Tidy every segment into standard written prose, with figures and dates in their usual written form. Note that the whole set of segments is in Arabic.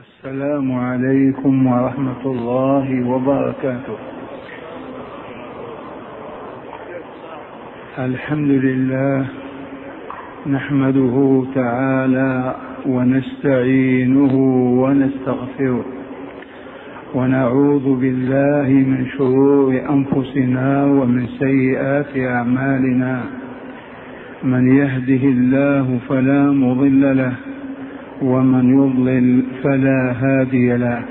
السلام عليكم ورحمة الله وبركاته. الحمد لله نحمده تعالى ونستعينه ونستغفره ونعوذ بالله من شرور أنفسنا ومن سيئات أعمالنا. من يهده الله فلا مضل له ومن يضلل فلا هادي له،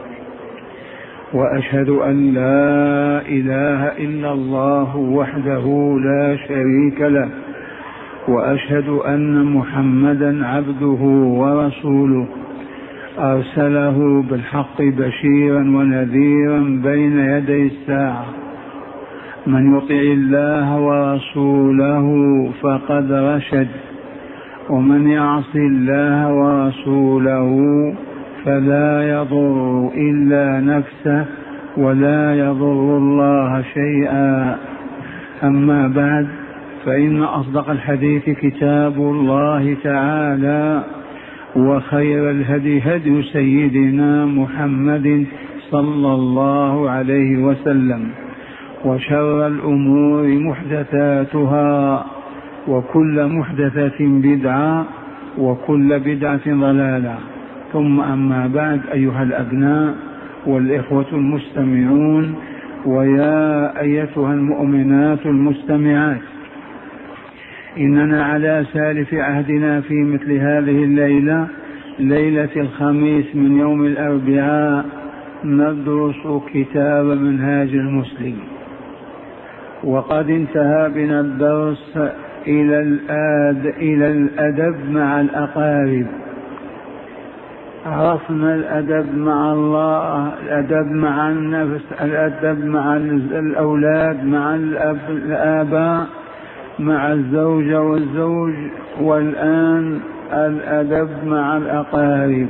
وأشهد أن لا إله إلا الله وحده لا شريك له، وأشهد أن محمدا عبده ورسوله أرسله بالحق بشيرا ونذيرا بين يدي الساعة. من يطع الله ورسوله فقد رشد، ومن يعص الله ورسوله فلا يضر إلا نفسه ولا يضر الله شيئا. أما بعد، فإن أصدق الحديث كتاب الله تعالى، وخير الهدي هدي سيدنا محمد صلى الله عليه وسلم، وشر الأمور محدثاتها، وكل محدثة بدعة، وكل بدعة ضلالة. ثم أما بعد، أيها الأبناء والإخوة المستمعون، ويا أيتها المؤمنات المستمعات، إننا على سالف عهدنا في مثل هذه الليلة، ليلة الخميس من يوم الأربعاء، ندرس كتاب منهاج المسلم. وقد انتهى بنا الدرس إلى الأدب مع الأقارب. عرفنا الأدب مع الله، الأدب مع النفس، الأدب مع الأولاد، مع الآباء، مع الزوجة والزوج، والآن الأدب مع الأقارب.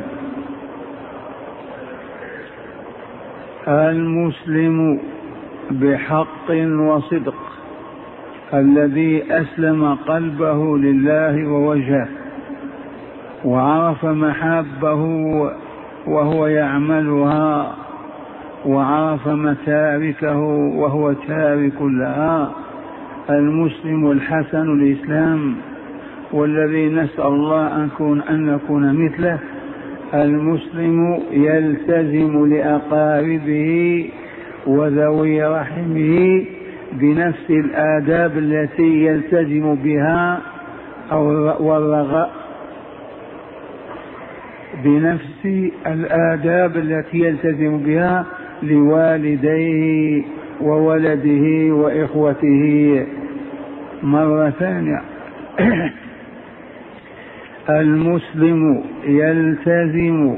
المسلم بحق وصدق الذي أسلم قلبه لله ووجهه، وعرف محابه وهو يعملها، وعرف متاركه وهو تارك لها، المسلم الحسن الإسلام، والذي نسأل الله أن نكون مثله. المسلم يلتزم لأقاربه وذوي رحمه بنفس الآداب التي يلتزم بها بنفس الآداب التي يلتزم بها لوالديه وولده وإخوته. مرة ثانية، المسلم يلتزم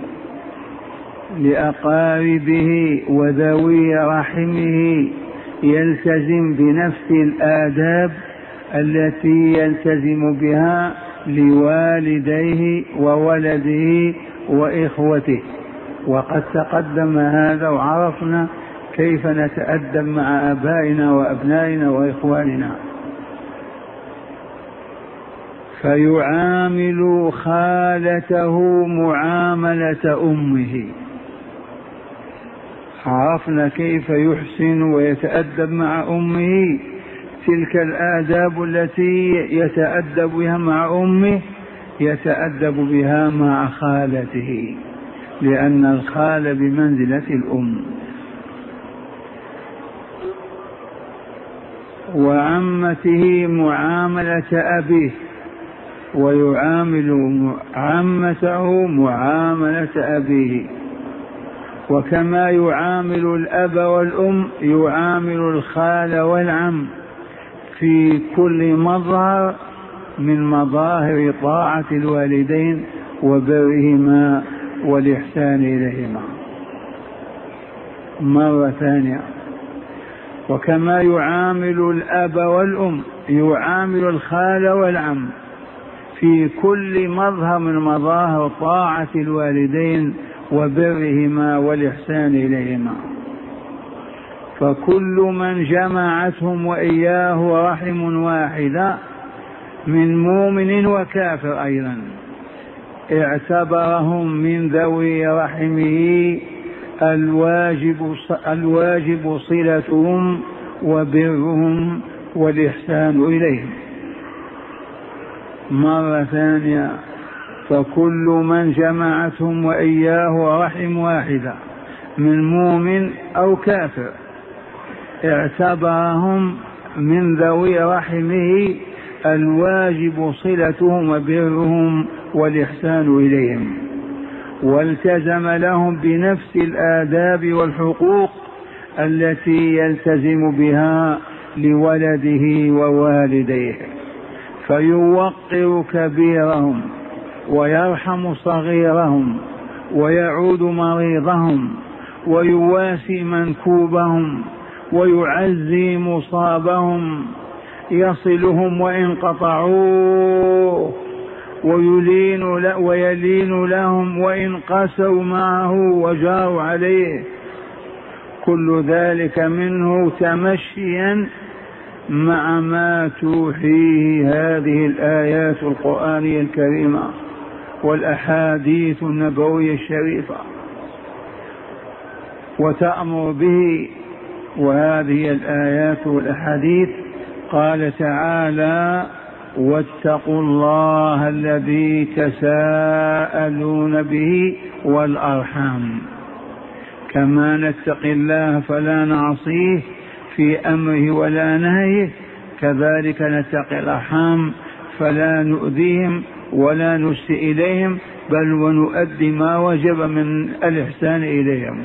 لأقاربه وذوي رحمه، يلتزم بنفس الآداب التي يلتزم بها لوالديه وولده وإخوته. وقد تقدم هذا، وعرفنا كيف نتأدب مع آبائنا وأبنائنا وإخواننا. فيعامل خالته معاملة أمه. عرفنا كيف يحسن ويتأدب مع أمه، تلك الآداب التي يتأدب بها مع أمه يتأدب بها مع خالته، لأن الخال بمنزلة الأم. وعمته معاملة أبيه، ويعامل عمته معاملة أبيه. وكما يعامل الأب والأم يعامل الخال والعم في كل مظهر من مظاهر طاعة الوالدين وبرهما والإحسان إليهما. مرة ثانية، وكما يعامل الأب والأم يعامل الخال والعم في كل مظهر من مظاهر طاعة الوالدين وبرهما والإحسان إليهما. فكل من جمعتهم وإياه رحم واحدة من مؤمن وكافر أيضا اعتبرهم من ذوي رحمه الواجب صلتهم وبرهم والإحسان إليهم. مرة ثانية، فكل من جمعتهم وإياه رحم واحدة من مؤمن أو كافر اعتبرهم من ذوي رحمه الواجب صلتهم وبرهم والإحسان إليهم، والتزم لهم بنفس الآداب والحقوق التي يلتزم بها لولده ووالديه، فيوقر كبيرهم ويرحم صغيرهم ويعود مريضهم ويواسي منكوبهم ويعزي مصابهم، يصلهم وإن قطعوه ويلين لهم وإن قسوا معه وجاروا عليه، كل ذلك منه تمشيا مع ما توحيه هذه الآيات القرآنية الكريمة والأحاديث النبوية الشريفة وتأمر به. وهذه الآيات والأحاديث قال تعالى: واتقوا الله الذي تساءلون به والأرحام. كما نتقي الله فلا نعصيه في أمره ولا نهيه، كذلك نتقي الأرحام فلا نؤذيهم ولا نسيء إليهم، بل ونؤدي ما وجب من الإحسان إليهم.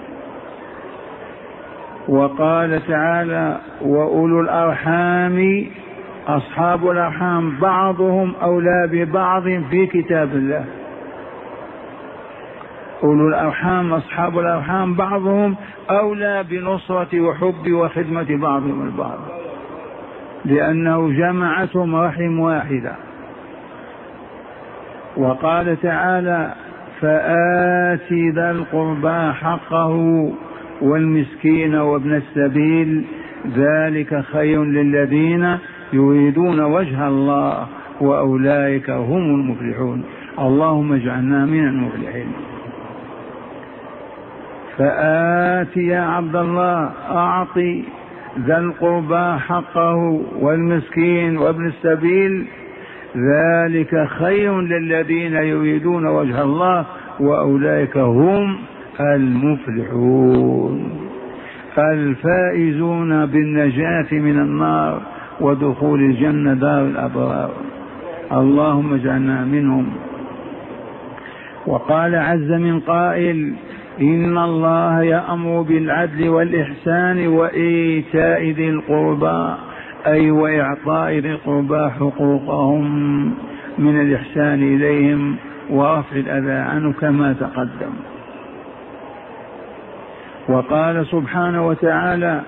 وقال تعالى: وأولو الأرحام أصحاب الأرحام بعضهم أولى ببعض في كتاب الله. أولو الأرحام أصحاب الأرحام بعضهم أولى بنصرة وحب وخدمة بعضهم البعض، لأنه جمعتهم رحم واحدة. وقال تعالى: فآت ذا القربى حقه والمسكين وابن السبيل ذلك خير للذين يريدون وجه الله وأولئك هم المفلحون. اللهم اجعلنا من المفلحين. فآت يا عبد الله، أعطي ذا القربى حقه والمسكين وابن السبيل ذلك خير للذين يريدون وجه الله وأولئك هم المفلحون الفائزون بالنجاة من النار ودخول الجنة دار الأبرار. اللهم اجعلنا منهم. وقال عز من قائل: إن الله يأمر بالعدل والإحسان وإيتاء ذي القربى، أي وإعطاء ذي القربى حقوقهم من الإحسان إليهم ورفع الأذى عنه كما تقدم. وقال سبحانه وتعالى: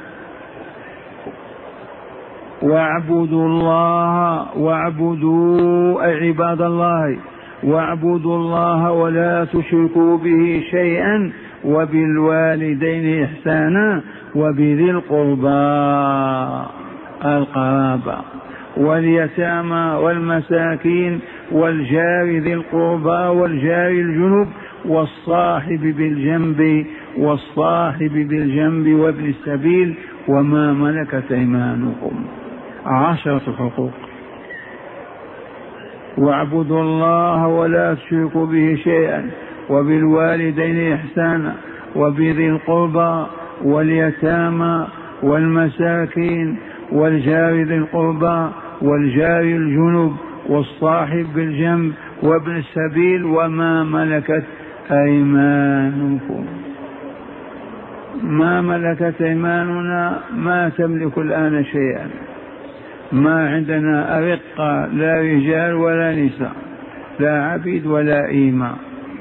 واعبدوا الله واعبدوا عباد الله واعبدوا الله ولا تشركوا به شيئا وبالوالدين إحسانا وبذي القربى القرابة واليتامى والمساكين والجار ذي القربى والجار الجنب والصاحب بالجنب وابن السبيل وما ملكت أيمانكم. 10 حقوق. واعبدوا الله ولا تشركوا به شيئا وبالوالدين إحسانا وبذي القربى واليتامى والمساكين والجار ذي القربى والجار الجنب والصاحب بالجنب وابن السبيل وما ملكت أيمانكم. ما ملكت أيماننا ما تملك الآن شيئا، ما عندنا أرقة لا رجال ولا نساء، لا عبيد ولا إيماء.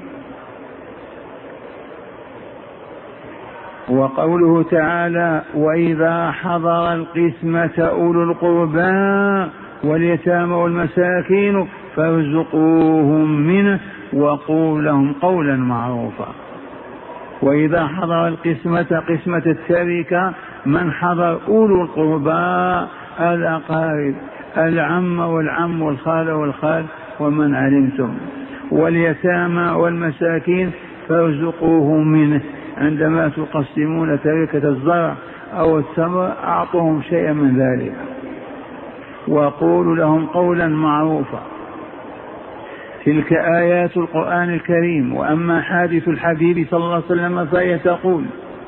وقوله تعالى: وإذا حضر القسمة أولو القربى واليتامى والمساكين فارزقوهم منه وقولوا لهم قولا معروفا. وإذا حضر القسمة، قسمة التركة، من حضر أولو القربى الأقارب، العم والعم والخال والخال ومن علمتم، واليتامى والمساكين فارزقوهم منه. عندما تقسمون تركة الزرع أو الثمر أعطوهم شيئا من ذلك، وقولوا لهم قولا معروفا. تلك آيات القرآن الكريم. وأما حادث الحبيب صلى الله عليه وسلم فهي تقول: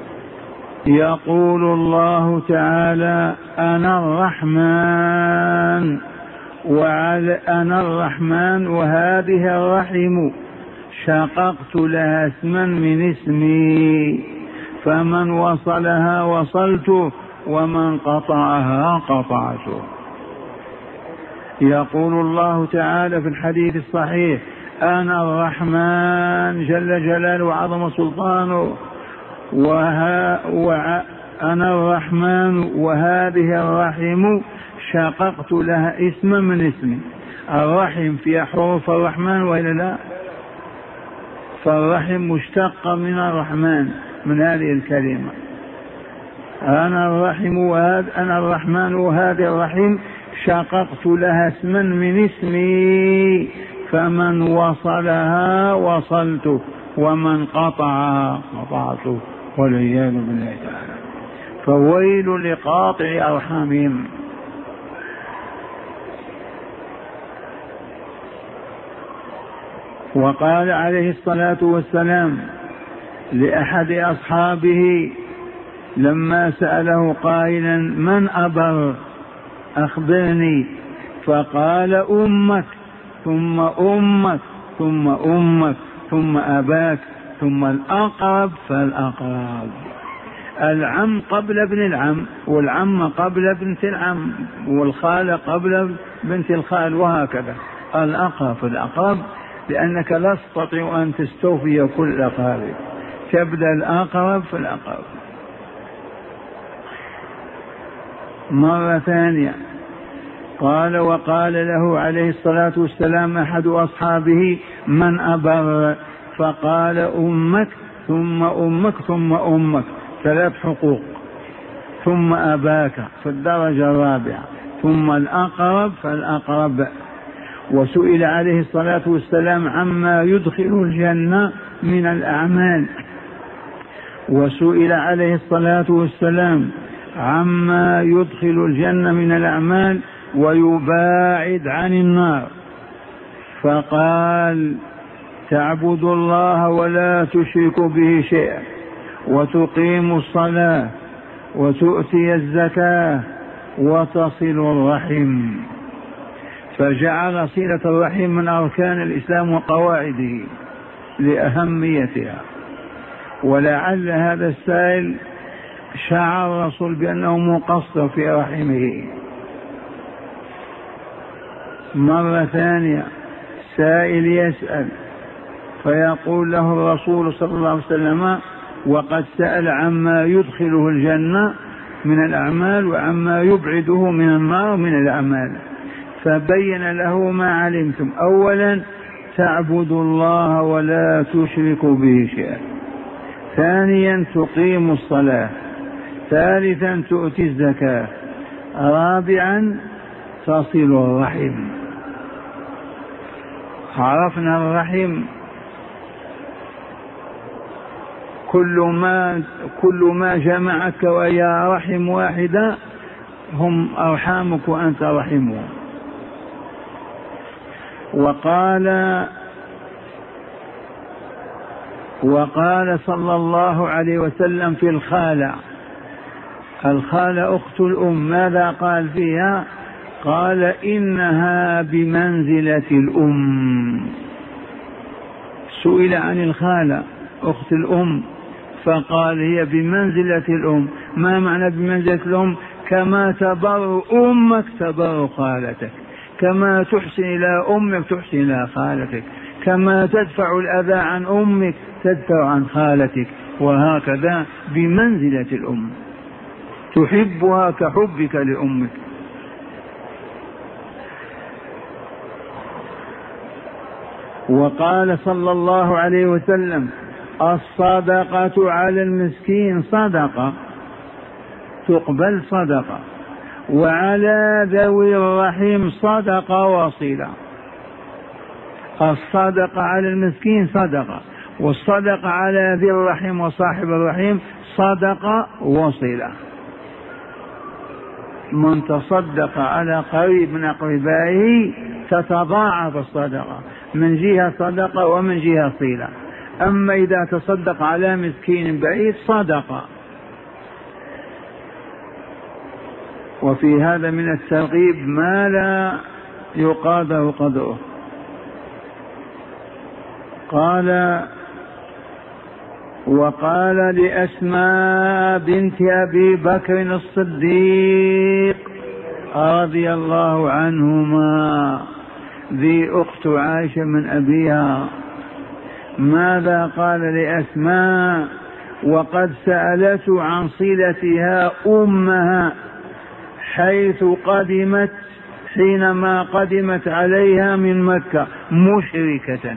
يقول الله تعالى: أنا الرحمن وهذه الرحم شققت لها اسما من اسمي، فمن وصلها وصلته ومن قطعها قطعته. يقول الله تعالى في الحديث الصحيح: أنا الرحمن جل جلاله وعظم سلطانه، أنا الرحمن وهذه الرحم شققت لها اسما من اسمي. الرحم فيها حروف الرحمن وإلا لا؟ فالرحم مشتقة من الرحمن، من هذه الكلمة. أنا الرحمن وهذه الرحم شققت لها اسما من اسمي، فمن وصلها وصلته ومن قطعها قطعته، والعياذ بالله تعالى. فويل لقاطع أرحامهم. وقال عليه الصلاة والسلام لأحد أصحابه لما سأله قائلا: من أبر؟ أخبرني. فقال: أمك ثم أمك ثم أمك ثم أباك ثم الأقرب فالأقرب. العم قبل ابن العم، والعم قبل بنت العم، والخالة قبل بنت الخال، وهكذا. الأقرب فالأقرب، لأنك لا تستطيع أن تستوفي كل الأقارب، تبدأ الأقرب فالأقرب. مرة ثانية قال: وقال له عليه الصلاة والسلام أحد أصحابه: من أبر؟ فقال: أمك ثم أمك ثم أمك، 3 حقوق، ثم أباك في الدرجة الرابعة، ثم الأقرب فالأقرب. وسئل عليه الصلاة والسلام عما يدخل الجنة من الأعمال، وسئل عليه الصلاة والسلام عما يدخل الجنة من الأعمال ويباعد عن النار، فقال: تعبد الله ولا تشرك به شيئا، وتقيم الصلاة، وتؤتي الزكاة، وتصل الرحم. فجعل صلة الرحم من أركان الإسلام وقواعده لأهميتها. ولعل هذا السائل شعر الرسول بأنه مقصر في رحمه. مرة ثانية سائل يسأل فيقول له الرسول صلى الله عليه وسلم: وقد سأل عما يدخله الجنة من الأعمال وعما يبعده من النار من الأعمال، فبين له ما علمتم: أولا تعبد الله ولا تشرك به شيئا، ثانيا تقيم الصلاة، ثالثا تؤتي الزكاة، رابعا تصل الرحم. عرفنا الرحم، كل ما جمعك ويا رحم واحدة هم أرحامك وأنت رحمهم. وقال صلى الله عليه وسلم في الخالة أخت الأم، ماذا قال فيها؟ قال: إنها بمنزلة الأم. سئل عن الخالة أخت الأم فقال: هي بمنزلة الأم. ما معنى بمنزلة الأم؟ كما تبر أمك تبر خالتك، كما تحسن إلى أمك تحسن إلى خالتك، كما تدفع الأذى عن أمك تدفع عن خالتك، وهكذا بمنزلة الأم، تحبها كحبك لأمك. وقال صلى الله عليه وسلم: الصدقة على المسكين صدقة تقبل صدقة، وعلى ذوي الرحم صدقة وصلة. الصدقة على المسكين صدقة، والصدقة على ذي الرحم وصاحب الرحم صدقة وصلة. من تصدق على قريب من أقربائه تتضاعف الصدقة، من جهة صدقة ومن جهة صلة. أما إذا تصدق على مسكين بعيد صدقة. وفي هذا من الترغيب ما لا يقادر قدره. وقال لأسماء بنت أبي بكر الصديق رضي الله عنهما، ذي أخت عائشة من أبيها، ماذا قال لأسماء وقد سألته عن صلتها أمها حيث قدمت، حينما قدمت عليها من مكة مشركة.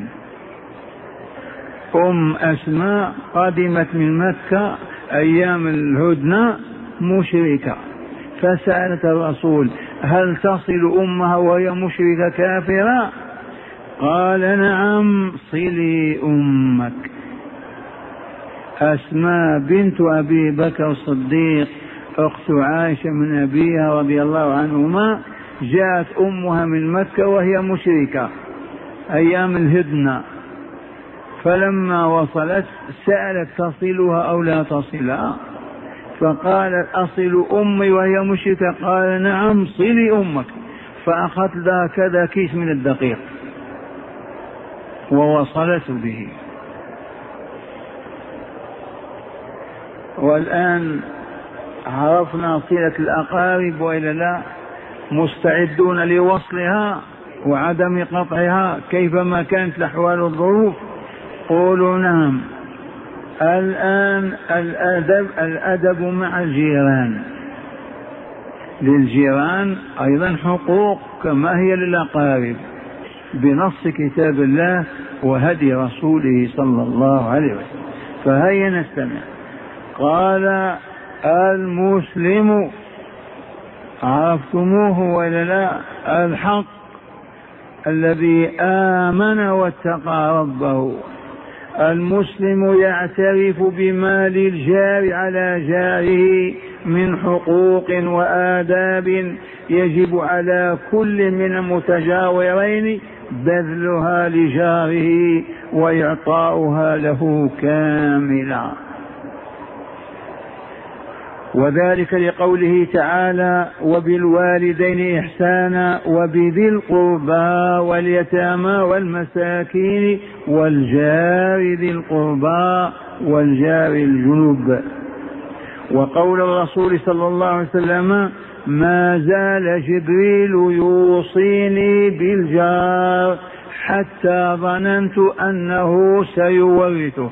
أسماء قدمت من مكة أيام الهدنة مشركة، فسألت الرسول هل تصل أمها وهي مشركة كافرة؟ قال نعم صلي أمك. أسماء بنت أبي بكر الصديق أخت عائشة من أبيها رضي الله عنهما، جاءت أمها من مكة وهي مشركة أيام الهدنة، فلما وصلت سألت تصلها أو لا تصلها، فقالت أصل أمي وهي مشركة؟ قال نعم صلي أمك. فأخذت لها كذا كيس من الدقيق ووصلت به. والآن عرفنا صلة الأقارب وإلا لا؟ مستعدون لوصلها وعدم قطعها كيفما كانت الأحوال والظروف؟ قولوا نعم. الآن الأدب مع الجيران. للجيران أيضا حقوق كما هي للأقارب بنص كتاب الله وهدي رسوله صلى الله عليه وسلم. فهيا نستمع. قال المسلم، عرفتموه ولا لا؟ الحق الذي آمن واتقى ربه. المسلم يعترف بمال الجار على جاره من حقوق وآداب يجب على كل من المتجاورين بذلها لجاره وإعطاؤها له كاملا، وذلك لقوله تعالى وبالوالدين إحسانا وبذي القربى واليتامى والمساكين والجار ذي القربى والجار الجنب. وقول الرسول صلى الله عليه وسلم ما زال جبريل يوصيني بالجار حتى ظننت أنه سيورثه.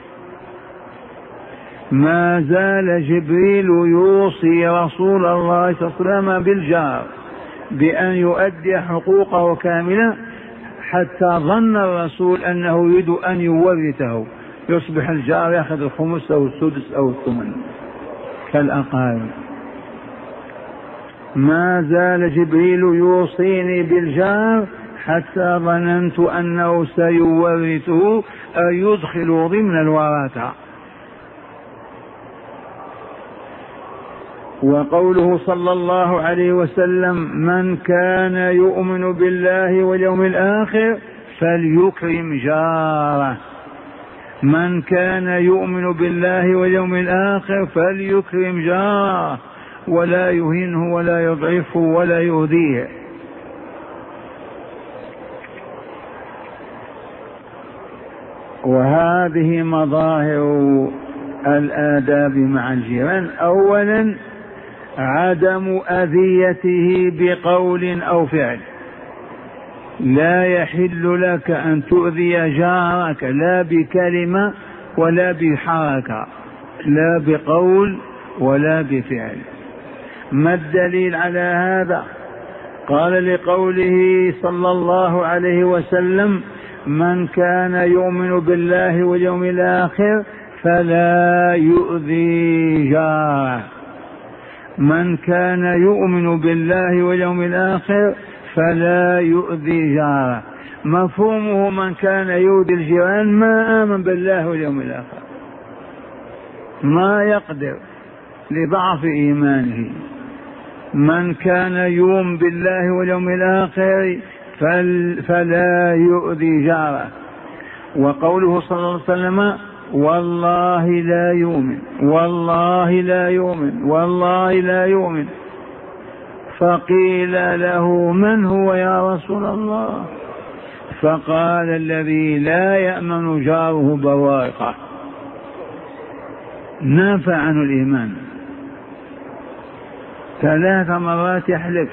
ما زال جبريل يوصي رسول الله صلى الله عليه وسلم بالجار بأن يؤدي حقوقه كاملة، حتى ظن الرسول أنه يريد أن يورثه، يصبح الجار يأخذ الخمس أو السدس أو الثمن كالأقارب. ما زال جبريل يوصيني بالجار حتى ظننت أنه سيورثه أي يدخل ضمن الوراثة. وقوله صلى الله عليه وسلم من كان يؤمن بالله واليوم الآخر فليكرم جاره. من كان يؤمن بالله واليوم الآخر فليكرم جاره ولا يهينه ولا يضعفه ولا يؤذيه. وهذه مظاهر الآداب مع الجيران. أولا عدم أذيته بقول أو فعل. لا يحل لك أن تؤذي جارك لا بكلمة ولا بحركة، لا بقول ولا بفعل. ما الدليل على هذا؟ قال لقوله صلى الله عليه وسلم من كان يؤمن بالله واليوم الآخر فلا يؤذي جاره. من كان يؤمن بالله واليوم الآخر فلا يؤذي جاره. مفهومه من كان يؤذي الجيران ما آمن بالله واليوم الآخر، ما يقدر لضعف إيمانه. من كان يؤمن بالله واليوم الآخر فلا يؤذي جاره. وقوله صلى الله عليه وسلم والله لا يؤمن، والله لا يؤمن، والله لا يؤمن. فقيل له من هو يا رسول الله؟ فقال الذي لا يأمن جاره بوائقه. نافى عنه الإيمان 3 مرات يحلف.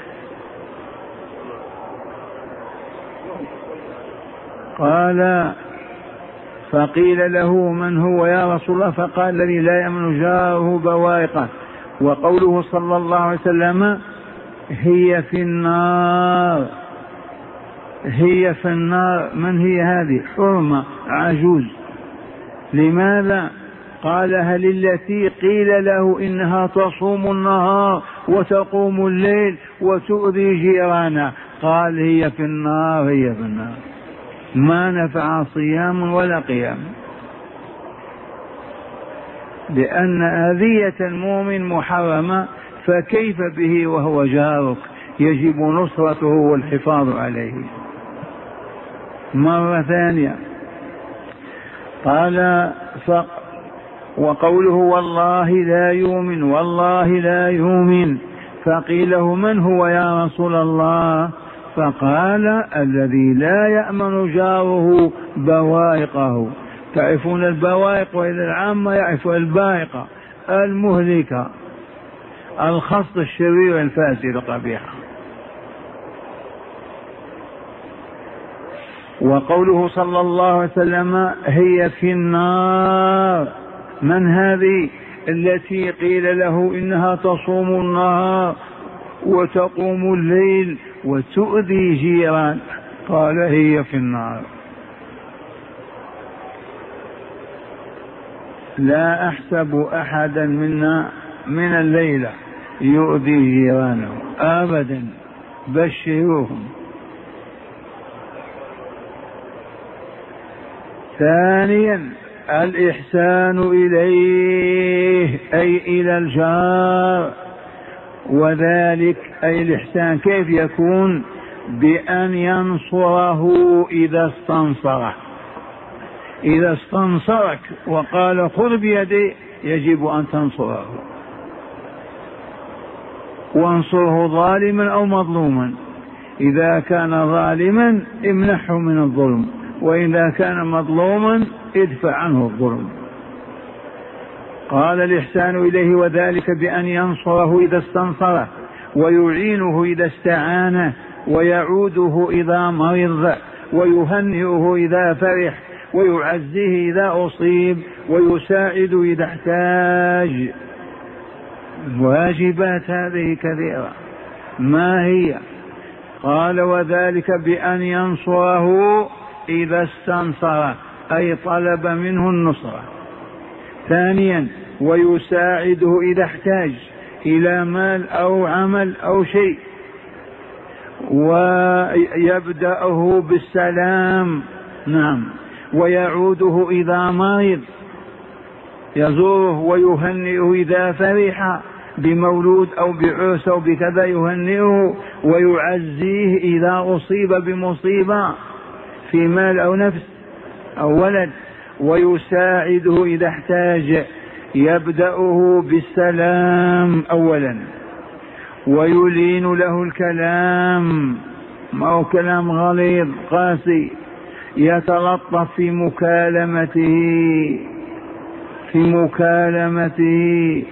قال فقيل له من هو يا رسول الله؟ فقال الذي لا يأمن جاره بوائقه. وقوله صلى الله عليه وسلم هي في النار، هي في النار. من هي هذه؟ حرمة عجوز. لماذا؟ قال هل التي قيل له إنها تصوم النهار وتقوم الليل وتؤذي جيرانها؟ قال هي في النار، هي في النار. ما نفع صيام ولا قيام، لأن أذية المؤمن محرمة، فكيف به وهو جارك؟ يجب نصرته والحفاظ عليه. مرة ثانية قال وقوله والله لا يؤمن، والله لا يؤمن. فقيل له من هو يا رسول الله؟ فقال الذي لا يأمن جاره بوائقه. تعرفون البوائق، وإلى العامة يعرف البائقة المهلكة، الخص الشرير الفاسد القبيح. وقوله صلى الله عليه وسلم هي في النار. من هذه التي قيل له إنها تصوم النهار وتقوم الليل وتؤذي جيران؟ قال هي في النار. لا أحسب أحدا منا من الليلة يؤذي جيرانه أبدا، بشروهم. ثانيا الإحسان إليه أي إلى الجار، وذلك أي الإحسان كيف يكون؟ بأن ينصره إذا استنصره. إذا استنصرك وقال خذ بيدي يجب أن تنصره، وانصره ظالما أو مظلوما. إذا كان ظالما امنحه من الظلم، وإذا كان مظلوما ادفع عنه الظلم. قال الإحسان إليه وذلك بأن ينصره إذا استنصره، ويعينه إذا استعانه، ويعوده إذا مرض، ويهنئه إذا فرح، ويعزيه إذا أصيب، ويساعد إذا احتاج. واجبات هذه كثيرة. ما هي؟ قال وذلك بأن ينصره إذا استنصره أي طلب منه النصرة. ثانيا ويساعده إذا احتاج إلى مال أو عمل أو شيء، ويبدأه بالسلام. نعم. ويعوده إذا مرض يزوره، ويهنئه إذا فرح بمولود أو بعرس أو بكذا يهنئه، ويعزيه إذا أصيب بمصيبة في مال أو نفس أو ولد، ويساعده إذا احتاج. يبدأه بالسلام أولا، ويلين له الكلام، ما هو كلام غليظ قاسي. يتلطف في مكالمته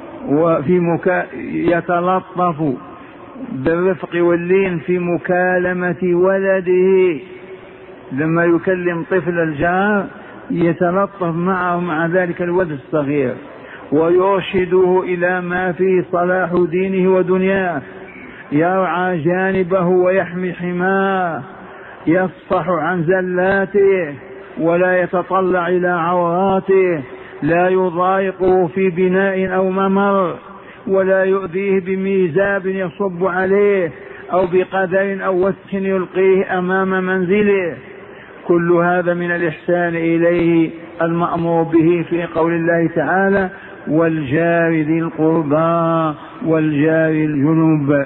يتلطف بالرفق واللين في مكالمة ولده. لما يكلم طفل الجار يتلطف معه مع ذلك الولد الصغير، ويرشده إلى ما فيه صلاح دينه ودنياه. يرعى جانبه ويحمي حماه، يصفح عن زلاته ولا يتطلع إلى عوراته، لا يضايقه في بناء أو ممر، ولا يؤذيه بميزاب يصب عليه أو بقدر أو وسخ يلقيه أمام منزله. كل هذا من الإحسان إليه المأمور به في قول الله تعالى: والجار ذي القربى والجار الجنوب.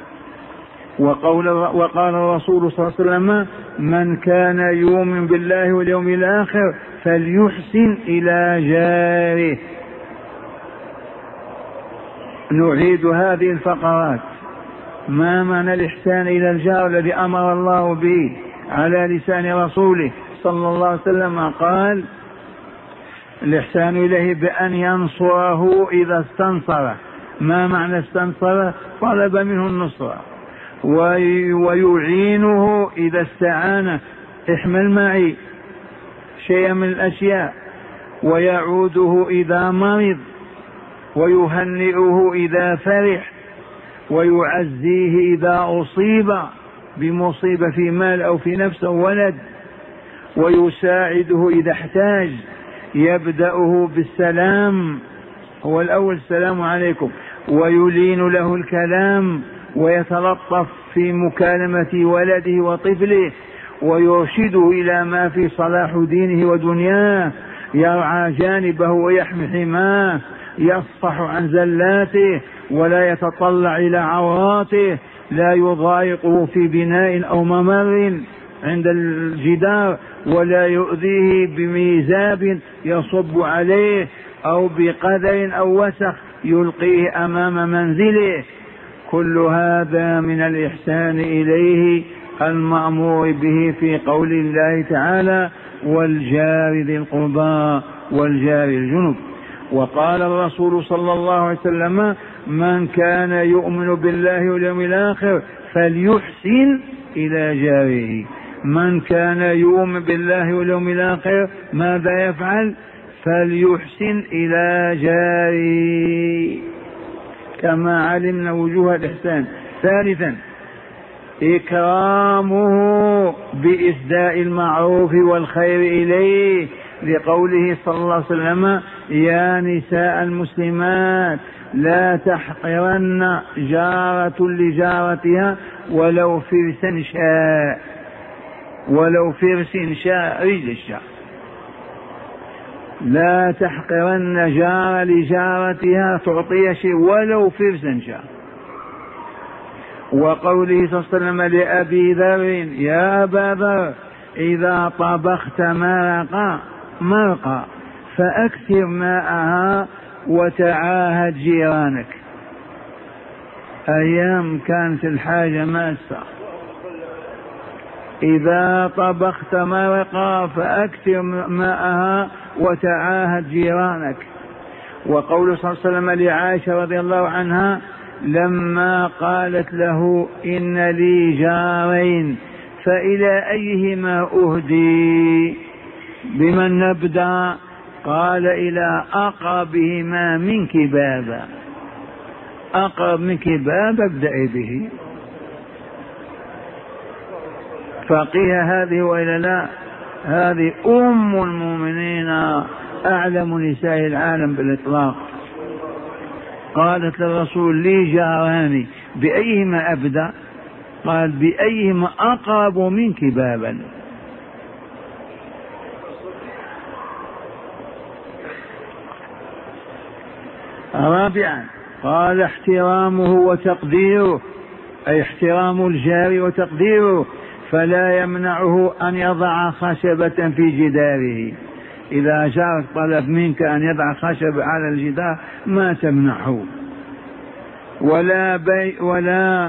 وقال الرسول صلى الله عليه وسلم: من كان يؤمن بالله واليوم الآخر فليحسن إلى جاره. نعيد هذه الفقرات. ما معنى الإحسان إلى الجار الذي أمر الله به على لسان رسوله صلى الله عليه وسلم؟ قال: الإحسان إليه بأن ينصره إذا استنصره. ما معنى استنصره؟ طلب منه النصرة. ويعينه إذا استعانه: احمل معي شيئا من الأشياء. ويعوده إذا مرض، ويهنئه إذا فرح، ويعزيه إذا أصيب بمصيبة في مال أو في نفس أو ولد، ويساعده إذا احتاج. يبدأه بالسلام، هو الأول: السلام عليكم. ويلين له الكلام، ويتلطف في مكالمة ولده وطفله، ويرشده إلى ما في صلاح دينه ودنياه. يرعى جانبه ويحمي حماه، يصفح عن زلاته ولا يتطلع إلى عوراته، لا يضايقه في بناء أو ممر عند الجدار، ولا يؤذيه بميزاب يصب عليه أو بقدر أو وسخ يلقيه أمام منزله. كل هذا من الإحسان إليه المأمور به في قول الله تعالى: والجار ذي القربى والجار الجنب. وقال الرسول صلى الله عليه وسلم: من كان يؤمن بالله واليوم الآخر فليحسن إلى جاره. من كان يؤمن بالله واليوم الآخر ماذا يفعل؟ فليحسن إلى جاره، كما علمنا وجوه الإحسان. ثالثا: إكرامه بإسداء المعروف والخير إليه، لقوله صلى الله عليه وسلم: يا نساء المسلمات لا تحقرن جارة لجارتها ولو فرسا شاء، ولو فرس شاء، رجل الشاء. لا تحقرن جارة لجارتها، تعطيها شيء ولو فرسا شاء. وقوله صلى الله عليه وسلم لأبي ذر: يا أبا ذر إذا طبخت مرقا فأكثر ماءها وتعاهد جيرانك. أيام كانت الحاجة ماسة. إذا طبخت مرقا فأكثر ماءها وتعاهد جيرانك. وقول صلى الله عليه وسلم لعائشة رضي الله عنها لما قالت له: إن لي جارين فإلى أيهما أهدي؟ بمن نبدأ؟ قال: إلى أقربهما منك بابا. أقرب منك بابا ابدأي به. فقيه هذه وإلا لا؟ هذه أم المؤمنين، أعلم نساء العالم بالإطلاق. قالت للرسول: لي جاران بأيهما أبدأ؟ قال: بأيهما أقرب منك بابا. رابعا: قال: احترامه وتقديره، أي احترام الجار وتقديره، فلا يمنعه أن يضع خشبة في جداره. إذا جارك طلب منك أن يضع خشب على الجدار ما تمنعه. ولا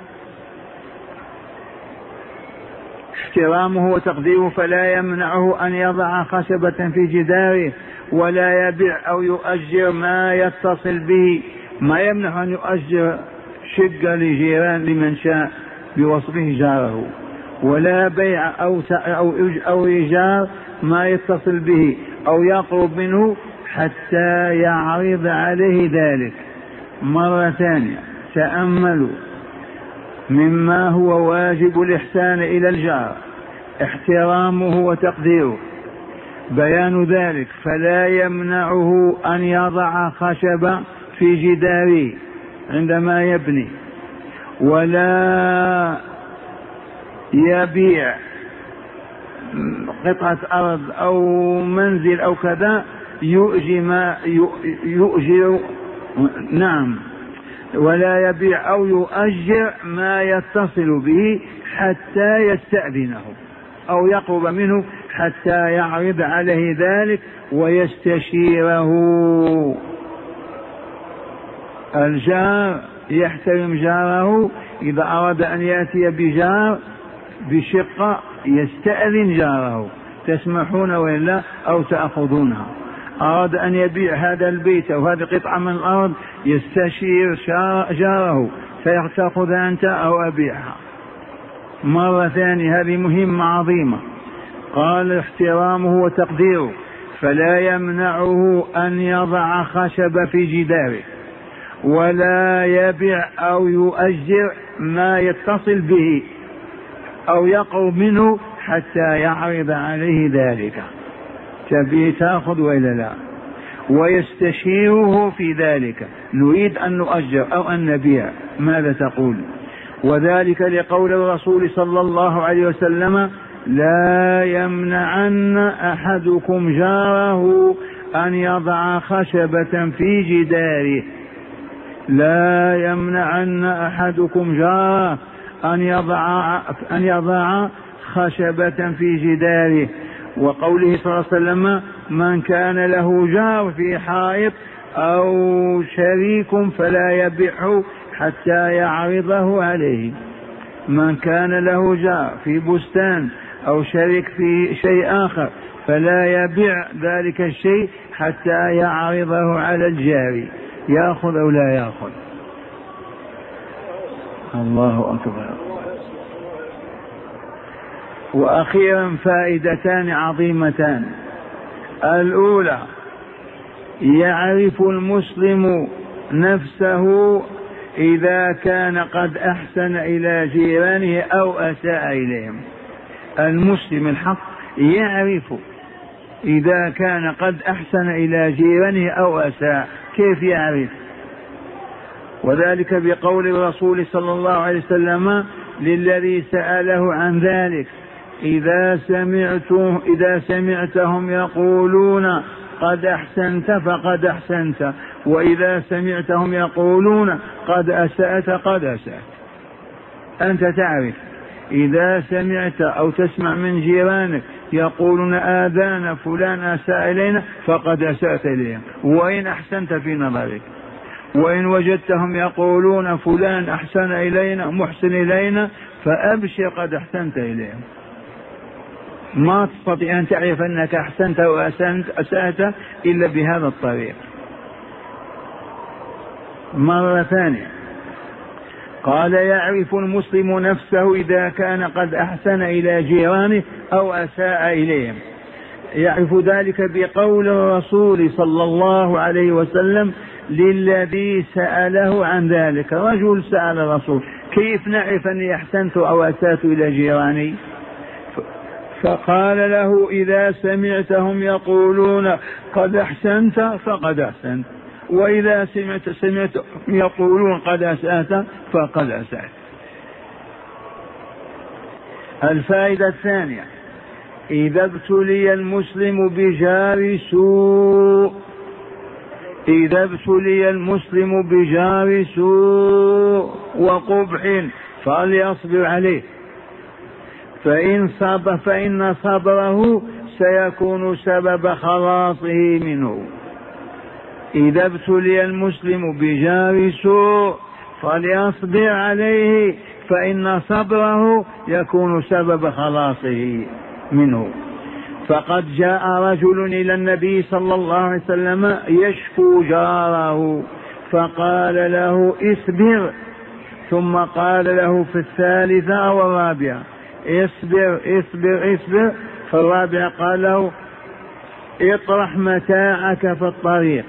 احترامه وتقديره فلا يمنعه أن يضع خشبة في جداره، ولا يبيع أو يؤجر ما يتصل به. ما يمنع أن يؤجر شقة لجيران لمن شاء بوصفه جاره، ولا بيع أو إيجار ما يتصل به أو يقرب منه حتى يعرض عليه ذلك. مرة ثانية: تأملوا مما هو واجب الإحسان إلى الجار احترامه وتقديره، بيان ذلك فلا يمنعه أن يضع خشبا في جداره عندما يبني، ولا يبيع قطعة أرض أو منزل أو كذا يؤجر نعم، ولا يبيع أو يؤجر ما يتصل به حتى يستأذنه أو يقرب منه حتى يعرض عليه ذلك ويستشيره. الجار يحترم جاره، إذا أراد أن يأتي بجار بشقة يستأذن جاره، تسمحون وإلا أو تأخذونها. أراد أن يبيع هذا البيت أو هذه قطعة من الأرض يستشير جاره، فيأخذ أنت أو أبيعها. مرة ثانية، هذه مهمة عظيمة، قال احترامه وتقديره، فلا يمنعه أن يضع خشب في جداره، ولا يبيع أو يؤجر ما يتصل به أو يقرب منه حتى يعرض عليه ذلك، تبي تأخذ وإلا لا، ويستشيره في ذلك، نريد أن نؤجر أو أن نبيع ماذا تقول؟ وذلك لقول الرسول صلى الله عليه وسلم: لا يمنعن أحدكم جاره أن يضع خشبة في جداره. لا يمنعن أحدكم جاره أن يضع خشبة في جداره. وقوله صلى الله عليه وسلم: من كان له جار في حائط أو شريك فلا يبيعه حتى يعرضه عليه. من كان له جار في بستان أو شريك في شيء آخر فلا يبيع ذلك الشيء حتى يعرضه على الجاري، يأخذ أو لا يأخذ. الله أكبر. وأخيرا فائدتان عظيمتان. الأولى: يعرف المسلم نفسه إذا كان قد أحسن إلى جيرانه أو أساء إليهم. المسلم الحق يعرف إذا كان قد أحسن إلى جيرانه أو أساء. كيف يعرف؟ وذلك بقول الرسول صلى الله عليه وسلم للذي سأله عن ذلك: إذا سمعتهم يقولون قد أحسنت فقد أحسنت، وإذا سمعتهم يقولون قد أسأت قد أسأت. أنت تعرف إذا سمعت أو تسمع من جيرانك يقولون آذانا فلان أساء إلينا فقد أسأت إليهم، وإن أحسنت في نظرك. وإن وجدتهم يقولون فلان أحسن إلينا محسن إلينا فأبشر قد أحسنت إليهم. ما تستطيع أن تعرف أنك أحسنت أو أسأت إلا بهذا الطريق. مرة ثانية قال: يعرف المسلم نفسه إذا كان قد أحسن إلى جيرانه أو أساء إليهم. يعرف ذلك بقول الرسول صلى الله عليه وسلم للذي سأله عن ذلك. رجل سأل الرسول: كيف نعرف أني أحسنت أو أسأت إلى جيراني؟ فقال له: إذا سمعتهم يقولون قد أحسنت فقد أحسنت، وإذا سمعت يقولون قد أسأت فقد أسأت. الفائدة الثانية: إذا ابتلي المسلم بجار سوء، إذا ابتلي المسلم بجار سوء وقبح فليصبر عليه، فإن صبره سيكون سبب خلاصه منه. إذا ابتلي المسلم بجار سوء فليصبر عليه، فإن صبره يكون سبب خلاصه منه. فقد جاء رجل إلى النبي صلى الله عليه وسلم يشكو جاره، فقال له: اصبر. ثم قال له في الثالثة والرابعة: اصبر اصبر اصبر. في الرابعة قال له: اطرح متاعك في الطريق.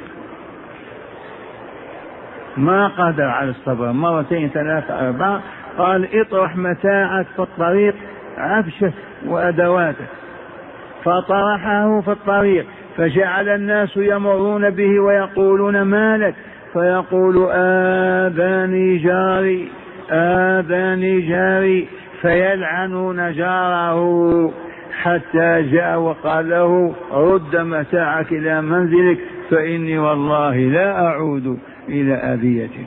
ما قدر على الصبر، مرتين ثلاثة أربعة، قال: اطرح متاعك في الطريق، عفشك وأدواتك. فطرحه في الطريق، فجعل الناس يمرون به ويقولون: ما لك؟ فيقول: آذاني جاري آذاني جاري فيلعنون جاره، حتى جاء وقال له رد متاعك إلى منزلك فإني والله لا أعود إلى أذيتك.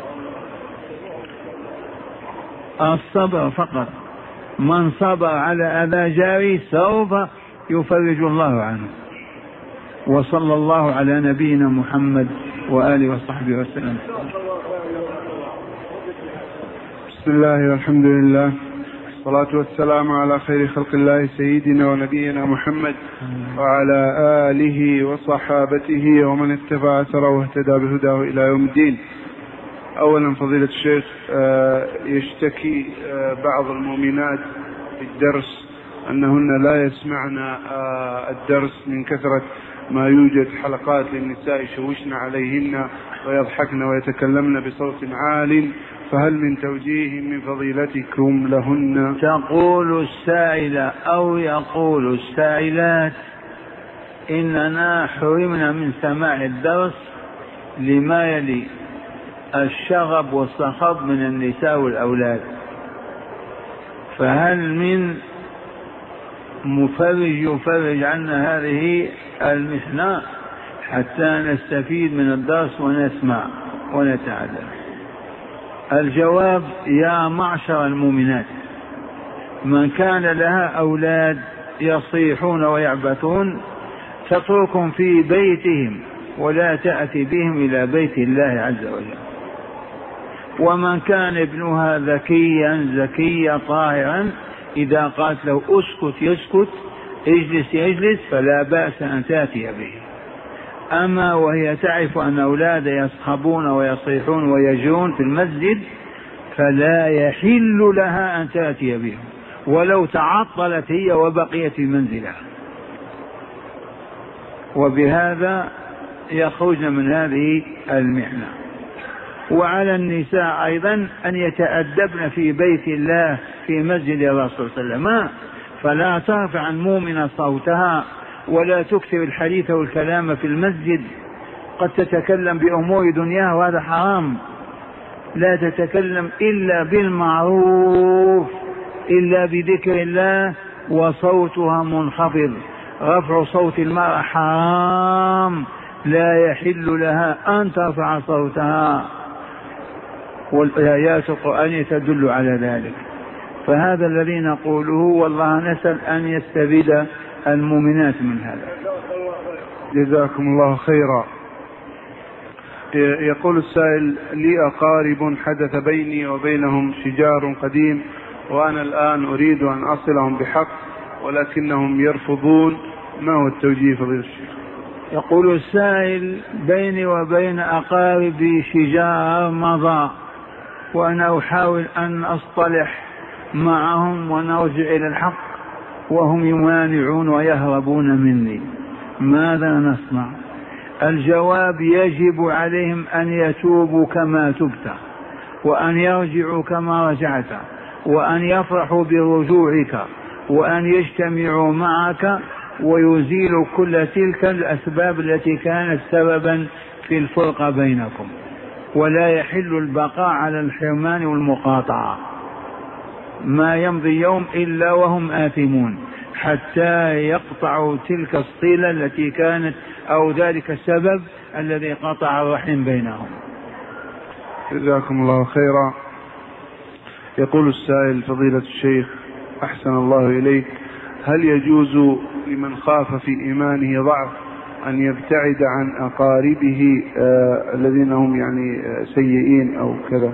الصبر فقط، من صبر على أذى جاري سوف يفرج الله عنه. وصلى الله على نبينا محمد وآله وصحبه وسلم. بسم الله والحمد لله والصلاة والسلام على خير خلق الله سيدنا ونبينا محمد وعلى آله وصحابته ومن اتبع أثره واهتدى بهداه إلى يوم الدين. أولا فضيلة الشيخ، يشتكي بعض المؤمنات في الدرس أنهن لا يسمعن الدرس من كثرة ما يوجد حلقات للنساء يشوشن عليهن ويضحكن ويتكلمن بصوت عال، فهل من توجيه من فضيلتكم لهن؟ تقول السائلة أو يقول السائلات إننا حرمنا من سماع الدرس لما يلي: الشغب والصخب من النساء والأولاد، فهل من مفرج يفرج عنا هذه المحنة حتى نستفيد من الدرس ونسمع ونتعلم؟ الجواب: يا معشر المؤمنات، من كان لها أولاد يصيحون ويعبثون تتركهم في بيتهم ولا تأتي بهم إلى بيت الله عز وجل. ومن كان ابنها ذكيا طاهرا إذا قالت له اسكت يسكت، اجلس يجلس، فلا بأس أن تأتي به. أما وهي تعرف أن أولاد يصخبون ويصيحون ويجرون في المسجد فلا يحل لها أن تأتي بهم ولو تعطلت هي وبقيت في منزلها. وبهذا يخرجن من هذه المحنة. وعلى النساء أيضا أن يتأدبن في بيت الله في مسجد الرسول صلى الله عليه وسلم، فلا ترفع المؤمنة صوتها ولا تكثر الحديث والكلام في المسجد، قد تتكلم بأمور دنياها وهذا حرام. لا تتكلم إلا بالمعروف، إلا بذكر الله، وصوتها منخفض. رفع صوت المرأة حرام، لا يحل لها أن ترفع صوتها، والآيات القرآنية تدل على ذلك. فهذا الذي نقوله، والله نسأل أن يستفيد المؤمنات من هذا. جزاكم الله خيرا. يقول السائل: لي أقارب حدث بيني وبينهم شجار قديم، وأنا الآن أريد أن أصلهم بحق ولكنهم يرفضون، ما هو التوجيه فضيلة الشيخ؟ يقول السائل: بيني وبين أقاربي شجار مضى، وأنا أحاول أن أصطلح معهم ونرجع إلى الحق وهم يمانعون ويهربون مني، ماذا نصنع؟ الجواب: يجب عليهم أن يتوبوا كما تبت، وأن يرجعوا كما رجعت، وأن يفرحوا برجوعك، وأن يجتمعوا معك ويزيلوا كل تلك الأسباب التي كانت سببا في الفرقة بينكم. ولا يحل البقاء على الحرمان والمقاطعة، ما يمضي يوم إلا وهم آثمون، حتى يقطعوا تلك الصلة التي كانت أو ذلك السبب الذي قطع الرحم بينهم. جزاكم الله خيرا. يقول السائل: فضيلة الشيخ أحسن الله إليك، هل يجوز لمن خاف في إيمانه ضعف أن يبتعد عن أقاربه الذين هم يعني سيئين أو كذا؟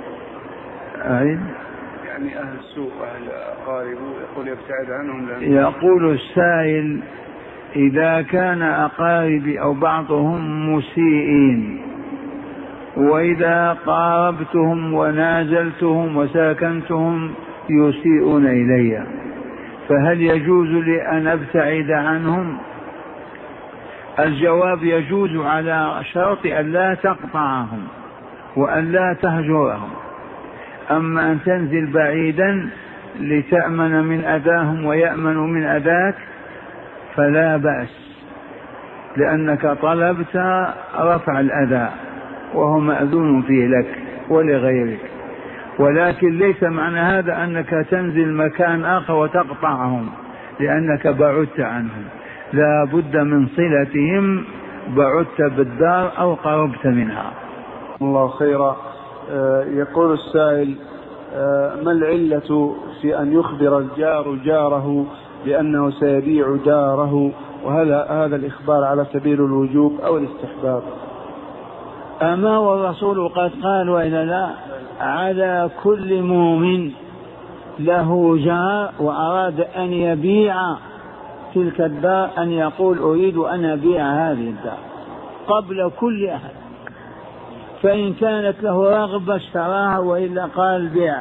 يعني أهل السوء، أهل أقاربه، يقول يبتعد عنهم يقول السائل: إذا كان أقاربي أو بعضهم مسيئين، وإذا قاربتهم ونازلتهم وساكنتهم يسيئون إلي، فهل يجوز لي أن أبتعد عنهم؟ الجواب: يجوز على شرط أن لا تقطعهم وأن لا تهجرهم. أما أن تنزل بعيدا لتأمن من أذاهم ويأمنوا من أذاك فلا بأس، لأنك طلبت رفع الأذى وهو مأذون فيه لك ولغيرك. ولكن ليس معنى هذا أنك تنزل مكان آخر وتقطعهم لأنك بعدت عنهم، لا بد من صلتهم، بعدت بالدار أو قربت منها. الله خيرا. يقول السائل: ما العلة في أن يخبر الجار جاره بأنه سيبيع داره، وهل هذا الإخبار على سبيل الوجوب أو الاستحباب؟ أما والرسول قد قال وإلا لا: على كل مؤمن له جار وأراد أن يبيع تلك الدار أن يقول أريد أن أبيع هذه الدار قبل كل أحد، فإن كانت له رغبة اشتراها وإلا قال بيع.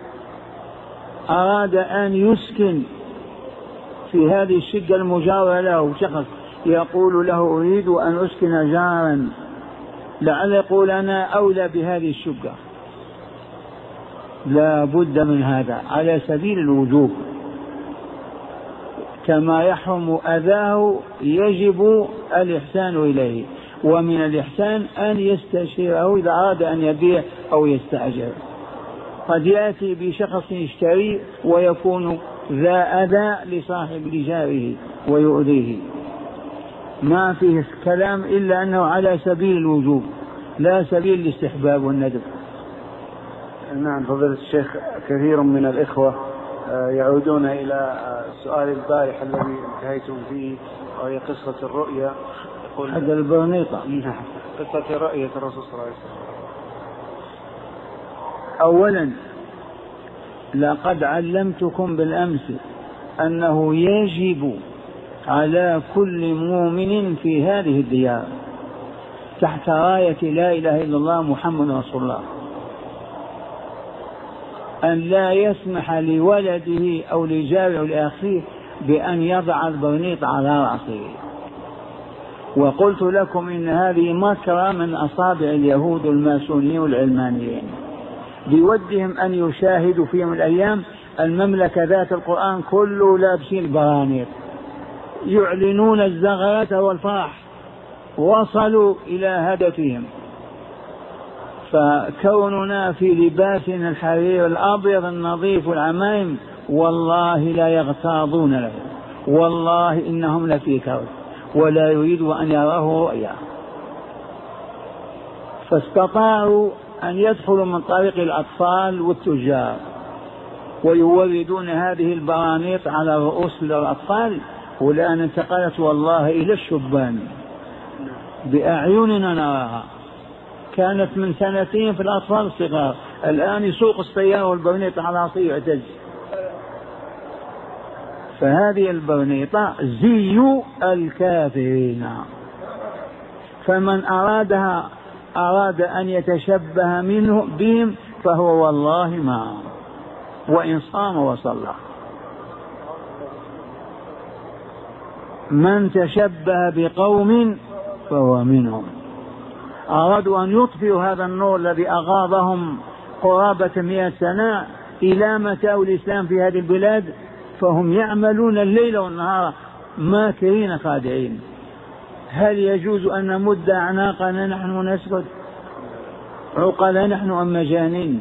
أراد أن يسكن في هذه الشقة المجاورة له شخص يقول له أريد أن أسكن جارا لعل يقول أنا أولى بهذه الشقة، لا بد من هذا على سبيل الوجوب، كما يحرم أذاه يجب الإحسان إليه، ومن الإحسان أن يستشيره إذا أراد أن يبيع أو يستأجر. قد يأتي بشخص يشتري ويكون ذا أذى لصاحب لجاره ويؤذيه، ما فيه كلام إلا أنه على سبيل الوجوب لا سبيل الاستحباب والندب. نعم فضيلة الشيخ، كثير من الإخوة يعودون إلى سؤال البارح الذي انتهيتم فيه، وهي قصة الرؤيا. هذا البرنيطة. نعم، قصة رؤية الرسول صلى الله عليه وسلم. أولا لقد علمتكم بالأمس أنه يجب على كل مؤمن في هذه الديار تحت راية لا إله إلا الله محمد رسول الله أن لا يسمح لولده أو لجاره لأخيه بأن يضع البرنيط على رأسه. وقلت لكم إن هذه مكرة من أصابع اليهود الماسونيين والعلمانيين، بودهم أن يشاهدوا في يوم الأيام المملكة ذات القرآن كله لابسين البرانيط، يعلنون الزغرة والفرح، وصلوا إلى هدفهم. فكوننا في لباسنا الحرير الأبيض النظيف والعمائم والله لا يغتاظون له، والله إنهم لفي كرب ولا يريدوا أن يراه رؤيا، فاستطاعوا أن يدخلوا من طريق الأطفال والتجار ويوردون هذه البرانيط على رؤوس الأطفال، والآن انتقلت والله إلى الشبان بأعيننا نراها. كانت من سنتين في الأطفال الصغار، الآن يسوق السيارة والبرنيطة على رأسه يعتز. فهذه البرنيطة زي الكافرين، فمن أراد أن يتشبه بهم فهو والله معهم وإن صام وصلى. من تشبه بقوم فهو منهم. أرادوا أن يطفئوا هذا النور الذي أغاضهم قرابة 100 سنة إلى متى الإسلام في هذه البلاد، فهم يعملون الليل والنهار ماكرين خادعين. هل يجوز أن نمد أعناقنا نحن ونسكت؟ عقلاء نحن أم مجانين؟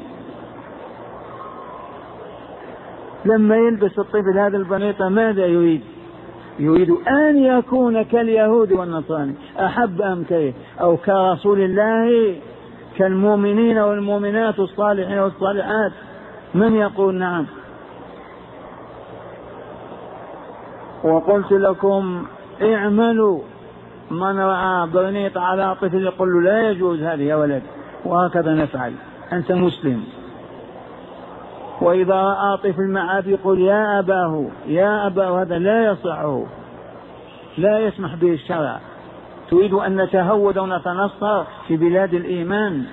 لما يلبس الطفل هذا البنيطة ماذا يريد؟ يريد أن يكون كاليهود والنصارى، أحب أم كيف؟ أو كرسول الله، كالمؤمنين والمؤمنات والصالحين والصالحات؟ من يقول نعم؟ وقلت لكم اعملوا، من رأى برنيط على طفل يقول له لا يجوز هذا يا ولد، وهكذا نفعل، أنت مسلم. وإذا رأى طفل مع أبي يقول يا أباه يا أباه، هذا لا يصح، لا يسمح به الشرع. تريد أن نتهود ونتنصر في بلاد الإيمان؟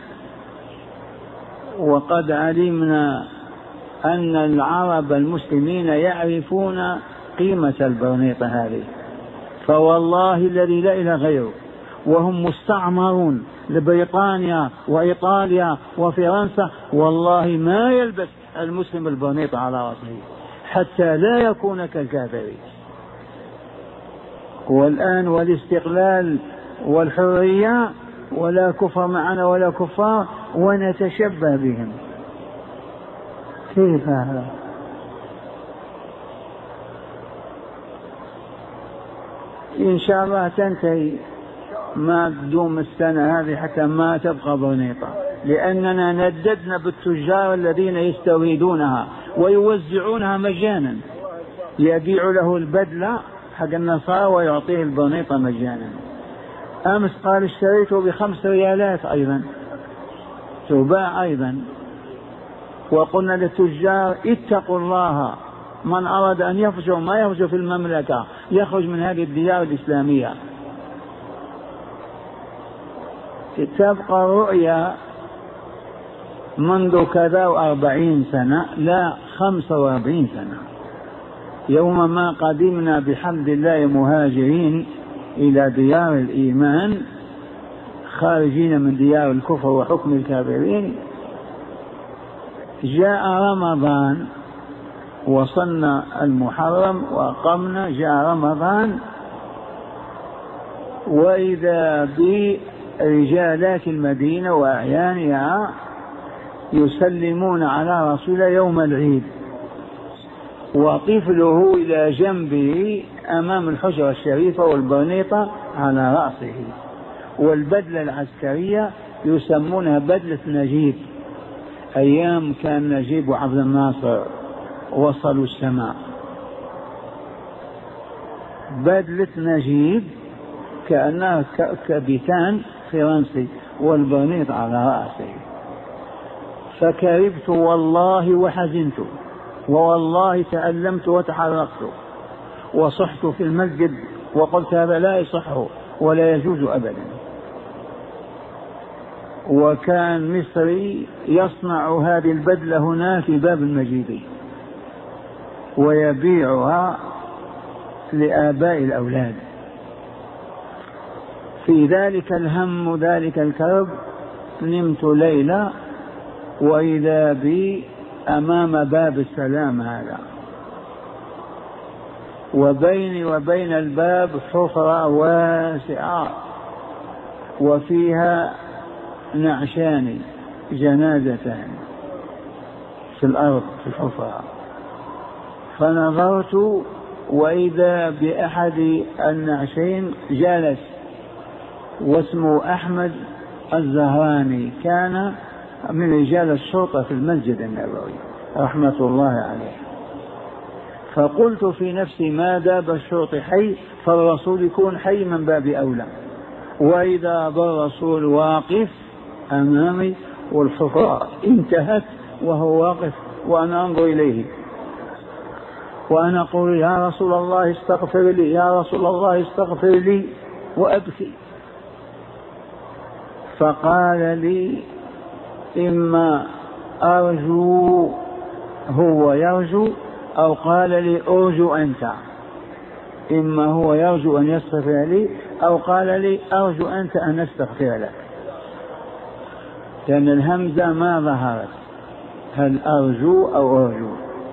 وقد علمنا أن العرب المسلمين يعرفون قيمة البرنيطة هذه، فوالله الذي لا إله غيره، وهم مستعمرون لبريطانيا وإيطاليا وفرنسا، والله ما يلبس المسلم البرنيطة على رأسه حتى لا يكون كالكافرين. والآن والاستقلال والحرية، ولا كفر معنا ولا كفار، ونتشبه بهم. كيف هذا؟ إن شاء الله تنتهي، ما تدوم السنة هذه حتى ما تبقى بنيطة، لأننا نددنا بالتجار الذين يستوردونها ويوزعونها مجانا، يبيع له البدلة حق النصارى ويعطيه البنيطة مجانا. أمس قال اشتريته ب5 ريالات أيضا، تباع أيضا. وقلنا للتجار اتقوا الله، من أراد أن يفجر ما يفجر في المملكة يخرج من هذه الديار الإسلامية. تبقى الرؤيا منذ كذا 40 سنة، لا 45 سنة، يوم ما قدمنا بحمد الله مهاجرين إلى ديار الإيمان خارجين من ديار الكفر وحكم الكافرين. جاء رمضان، وصلنا المحرم وقمنا، جاء رمضان وإذا برجالات المدينة وأعيانها يسلمون على رسول يوم العيد، وطفله إلى جنبه أمام الحجرة الشريفة والبنيطة على رأسه، والبدلة العسكرية يسمونها بدلة نجيب، أيام كان نجيب وعبد الناصر وصلوا السماء. بدلة نجيب كأنها كبتان فرنسي والبنيط على رأسه. فكربت والله وحزنت، ووالله تألمت وتحرقت، وصحت في المسجد وقلت هذا لا يصح ولا يجوز أبدا. وكان مصري يصنع هذه البدلة هنا في باب المجيدي ويبيعها لآباء الأولاد. في ذلك الهم ذلك الكرب نمت ليلة وإذا بي أمام باب السلام هذا، وبيني وبين الباب حفرة واسعة وفيها نعشان جنازتان في الأرض في الحفرة. فنظرت وإذا بأحد النعشين جالس واسمه أحمد الزهراني، كان من رجال الشرطة في المسجد النبوي رحمة الله عليه. فقلت في نفسي ما داب الشرطي حي فالرسول يكون حي من باب أولى، وإذا بالرسول واقف أمامي والحفرة انتهت وهو واقف وأنا أنظر إليه وأنا أقول يا رسول الله استغفر لي، يا رسول الله استغفر لي، وأبكي. فقال لي إما أرجو هو يرجو، أو قال لي أرجو أنت، إما هو يرجو أن يستغفر لي أو قال لي أرجو أنت أن أستغفر لك، لأن الهمزة ما ظهرت، هل أرجو أو أرجو.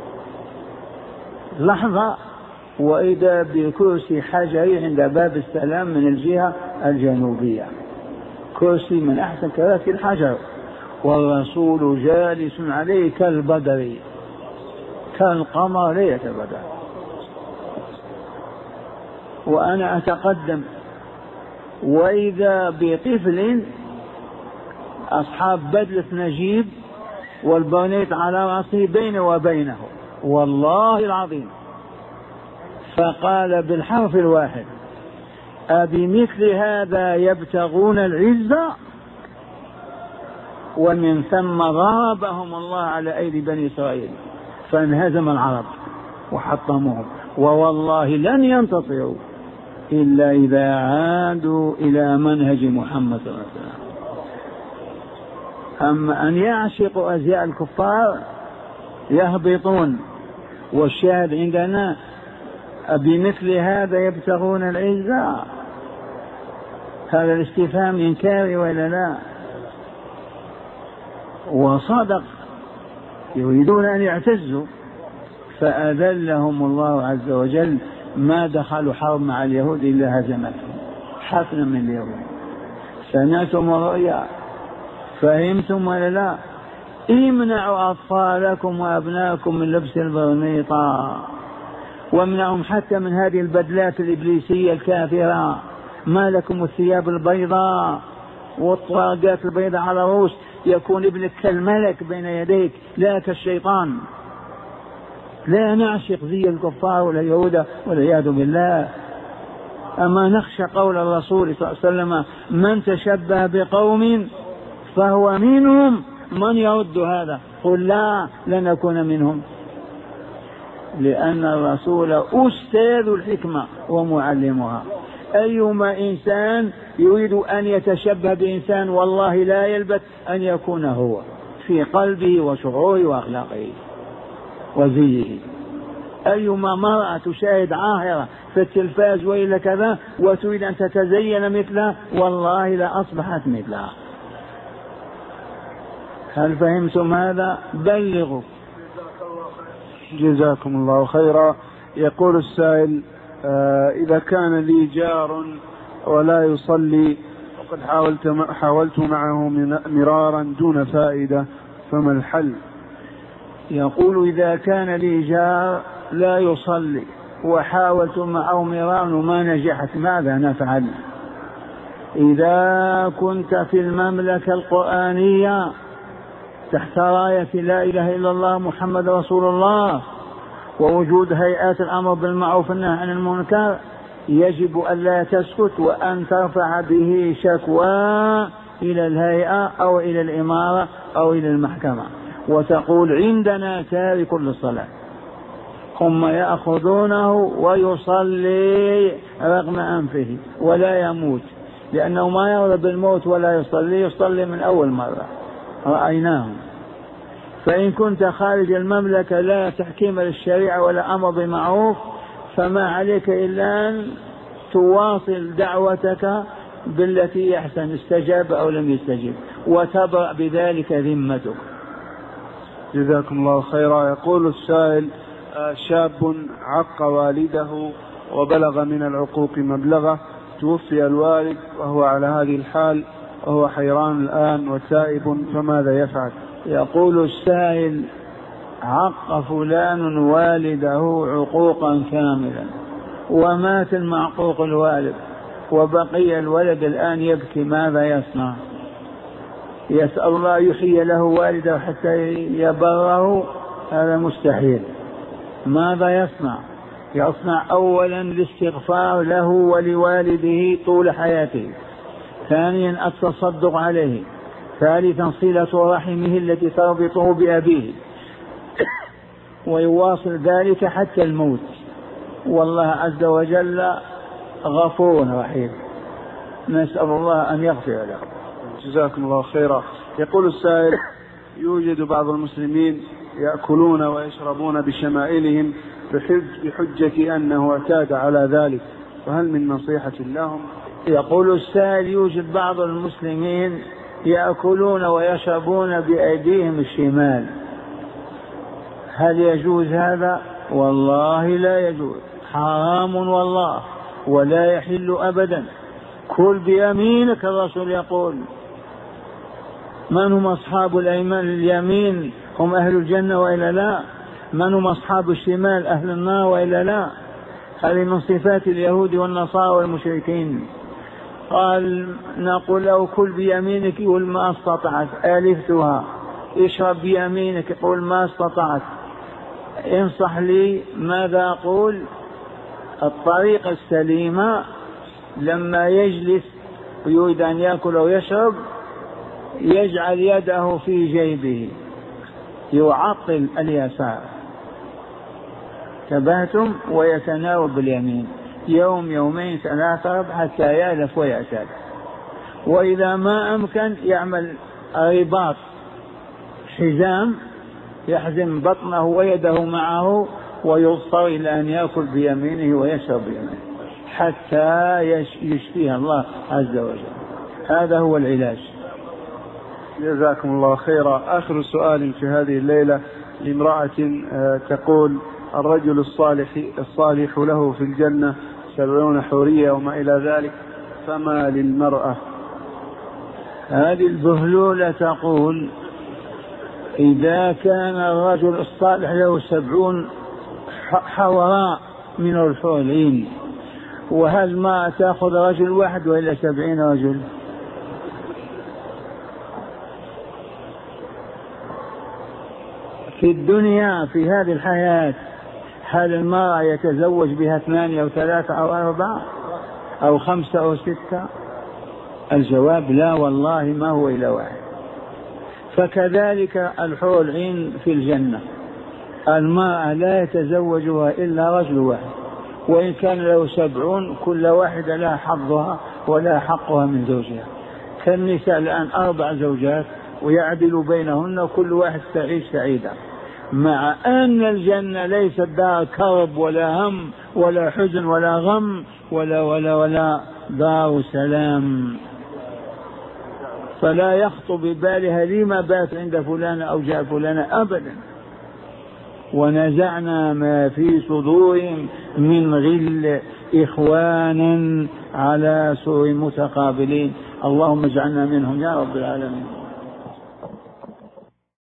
لحظة وإذا بكرسي حجري عند باب السلام من الجهة الجنوبية، كرسي من أحسن كراسي الحجر، والرسول جالس عليه كالبدر كالقمر ليلة البدر، وأنا أتقدم وإذا بطفل أصحاب بدلة نجيب والبنيط على رأسه بينه وبينه والله العظيم. فقال بالحرف الواحد أبمثل هذا يبتغون العزة، ومن ثم ضربهم الله على أيدي بني إسرائيل فانهزم العرب وحطموهم، ووالله لن ينتصروا إلا إذا عادوا إلى منهج محمد صلى الله عليه وسلم. أما أن يعشقوا أزياء الكفار يهبطون. والشاهد عندنا بمثل هذا يبتغون العزة، هذا الاستفهام إنكاري ولا لا؟ وصدق، يريدون أن يعتزوا، فأذلهم الله عز وجل، ما دخلوا حرب مع اليهود إلا هزمتهم حسنا من اليهود. سمعتم الرؤيا؟ فهمتم ولا لا؟ امنعوا أطفالكم وأبناءكم من لبس البرنيطة، وامنعهم حتى من هذه البدلات الإبليسية الكافرة. ما لكم الثياب البيضاء والطاقات البيضاء على رؤوس، يكون ابنك كالملك بين يديك لا كالشيطان. لا نعشق زي الكفار واليهود والعياذ بالله. أما نخشى قول الرسول صلى الله عليه وسلم: من تشبه بقوم فهو منهم. من يرد هذا؟ قل لا، لنكون منهم. لأن الرسول أستاذ الحكمة ومعلمها. أيما إنسان يريد أن يتشبه بإنسان والله لا يلبث أن يكون هو في قلبه وشعوره وأخلاقه وزيه. أيما مرأة تشاهد عاهرة في التلفاز وإلى كذا وتريد أن تتزين مثلها والله لا أصبحت مثلها. هل فهمتم هذا؟ بلغوا. جزاكم الله خيرا. يقول السائل: إذا كان لي جار ولا يصلي وقد حاولت معه مرارا دون فائدة، فما الحل؟ يقول: إذا كان لي جار لا يصلي وحاولت معه مرارا وما نجحت، ماذا نفعل؟ إذا كنت في المملكة القرآنية تحت راية لا إله إلا الله محمد رسول الله ووجود هيئات الأمر بالمعروف والنهي عن المنكر، يجب أن لا تسكت وأن ترفع به شكوى إلى الهيئة أو إلى الإمارة أو إلى المحكمة وتقول: عندنا تارك للصلاة، هم يأخذونه ويصلي رغم أنفه ولا يموت، لأنه ما يرضى بالموت ولا يصلي من أول مرة رأيناهم. فإن كنت خارج المملكة لا تحكيم للشريعة ولا أمر بمعروف، فما عليك إلا أن تواصل دعوتك بالتي يحسن، استجاب أو لم يستجب، وتبرأ بذلك ذمتك. جزاكم الله خيرا. يقول السائل: شاب عق والده وبلغ من العقوق مبلغه، توفي الوالد وهو على هذه الحال وهو حيران الآن وتائب، فماذا يفعل؟ يقول السائل: عق فلان والده عقوقا كاملا ومات المعقوق الوالد وبقي الولد الآن يبكي، ماذا يصنع؟ يسأل الله يحيي له والده حتى يبره؟ هذا مستحيل. ماذا يصنع؟ يصنع أولا الاستغفار له ولوالده طول حياته، ثانيا التصدق عليه، ثالثا صلة رحمه التي تربطه بأبيه، ويواصل ذلك حتى الموت، والله عز وجل غفور رحيم، نسأل الله أن يغفر له. جزاكم الله خيرا. يقول السائل: يوجد بعض المسلمين يأكلون ويشربون بشمائلهم بحجة أنه اعتاد على ذلك، وهل من نصيحة لهم؟ يقول السائل: يوجد بعض المسلمين يأكلون ويشربون بأيديهم الشمال، هل يجوز هذا؟ والله لا يجوز، حرام والله، ولا يحل أبدا. كل بيمينك، الرسول يقول: من هم أصحاب الأيمان اليمين؟ هم أهل الجنة وإلا لا؟ من هم أصحاب الشمال؟ أهل النار وإلا لا؟ هذه من صفات اليهود والنصارى والمشركين. قال: نقول له: كل بيمينك، يقول: ما استطعت، ألفتها. اشرب بيمينك، يقول: ما استطعت. انصح لي ماذا أقول؟ الطريقة السليمة لما يجلس ويريد أن يأكل أو يشرب يجعل يده في جيبه، يعطل اليسار، تبهتم، ويتناوب باليمين يوم يومين ثلاثة حتى يألف ويأتاك. وإذا ما أمكن يعمل رباط حزام يحزم بطنه ويده معه ويضطر إلى أن يأكل بيمينه ويشرب بيمينه حتى يشفيها الله عز وجل. هذا هو العلاج. جزاكم الله خيرا. آخر سؤال في هذه الليلة لامرأة تقول: الرجل الصالح له في الجنة 70 حورية وما إلى ذلك، فما للمرأة؟ هذه البهلولة تقول: إذا كان الرجل الصالح له 70 حوراء من الحور العين، وهل ما تأخذ رجل واحد وإلا 70 رجل؟ في الدنيا في هذه الحياة هل المرأة يتزوج بها 2 أو 3 أو 4 أو 5 أو 6؟ الجواب لا والله ما هو إلا واحد. فكذلك الحور العين في الجنة المرأة لا يتزوجها إلا رجل واحد، وإن كان له 70 كل واحدة لها حظها ولا حقها من زوجها. كالنساء الآن 4 زوجات ويعدل بينهن وكل واحد تعيش سعيدة، مع أن الجنة ليست دار كرب ولا هم ولا حزن ولا غم ولا دار سلام. فلا يخطر ببالها لما بات عند فلان أو جاء فلان أبدا. ونزعنا ما في صدورهم من غل إخوانا على سور متقابلين. اللهم اجعلنا منهم يا رب العالمين.